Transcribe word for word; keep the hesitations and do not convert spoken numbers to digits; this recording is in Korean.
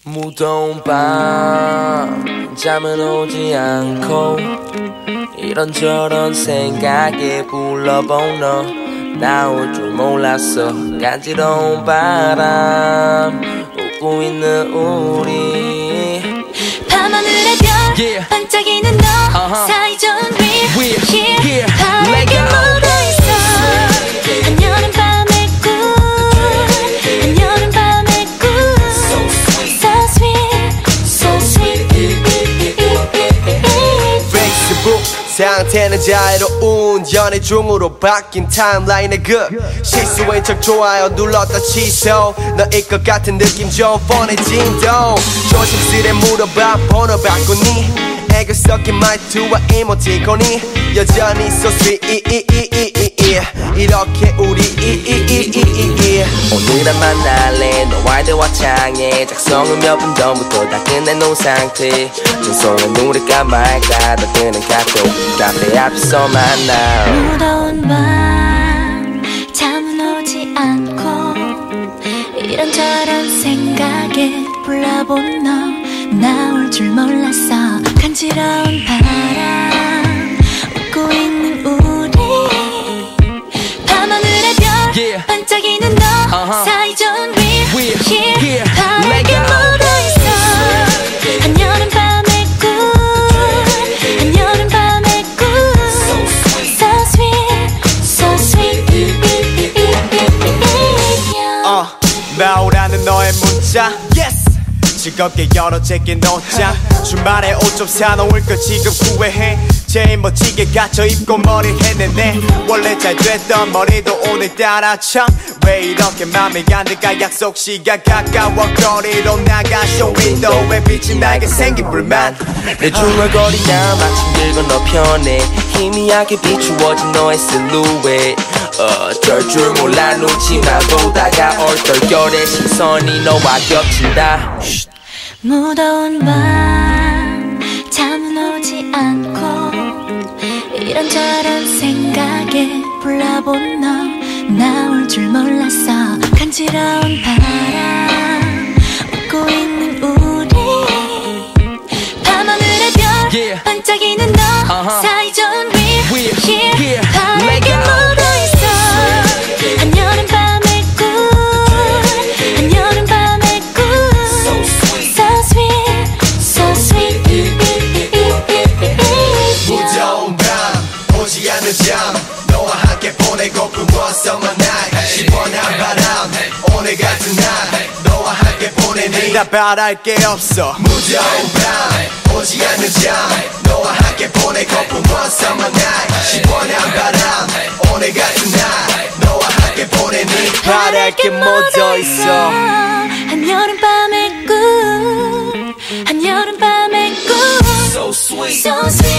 무더운 밤 잠은 오지 않고 이런저런 생각에 불러본 너 나올 줄 몰랐어. 간지러운 바람 웃고 있는 우리 밤하늘의 별 yeah. 반짝이는 너 uh-huh. 사이좋은 We're here, here. 바람에 묻어있어 한여름 밤의 꿈 한여름 밤의 꿈 So sweet, so sweet Facebook 상태는 자유로운 연애 중으로 바뀐 타임라인의 그 실수인 척 좋아요 눌렀다 취소 너일 것 같은 느낌 좀 뻔해진도 조심스레 물어봐 번호 바꾸니 애교 섞인 말투와 이모티콘이 여전히 so sweet 이렇게 우리 오늘은 만날래 너와의 대화창에 작성은 몇 분 전부터 다 끝내놓은 상태 전송은 누를까 말까 더 뜨는 카톡 카페 앞에서 만나 무더운 밤 잠은 오지 않고 이런저런 생각에 불러본 너 나올 줄 몰랐어. 간지러운 바람 웃고 있는 우리 밤하늘의 별 yeah. 반짝이는 너 uh-huh. 사이좋은 We're here, here. 바람에 묻어있어 한여름 밤의 꿈 한여름 밤의 꿈 So sweet, so sweet 어, 나오라는 너의 문자 yes. 즐겁게 열어 제게 놓자 주말에 옷 좀 사놓을 거 지금 후회해 제일 멋지게 갖춰 입고 머리 해내네 원래 잘 됐던 머리도 오늘따라 참 왜 이렇게 맘에 안 들까 약속 시간 가까워 거리로 나가 쇼윈도우에 빛이 나게 생긴 불만 내 중얼거리나 마침 늙은 너 편에 희미하게 비추어진 너의 실루엣 어쩔 줄 몰라 눈치만 보다가 얼떨결에 시선이 너와 겹친다 무더운 밤 잠은 오지 않고 이런저런 생각에 불러본 너 나올 줄 몰랐어. 간지러운 바람 웃고 있는 우리 밤하늘의 별 yeah. 반짝이는 너 uh-huh. 사이좋은 We're here, here. 바람에 묻어있어 한여름 밤의 꿈 한여름 밤의 꿈 So sweet, so sweet 무더운 밤 오지 않는 잠 너와 함께 보내고픈 one summer night 시원한 바람 오늘 같은 날 너와 함께 보내니 나 바랄 게 없어 무더운 밤 오지 않는 잠 너와 함께 보내고픈 one summer night 시원한 바람 오늘 같은 날 너와 함께 보내니 바랄 게 묻어있어 한여름 밤의 꿈 한여름 밤의 꿈 So sweet, so sweet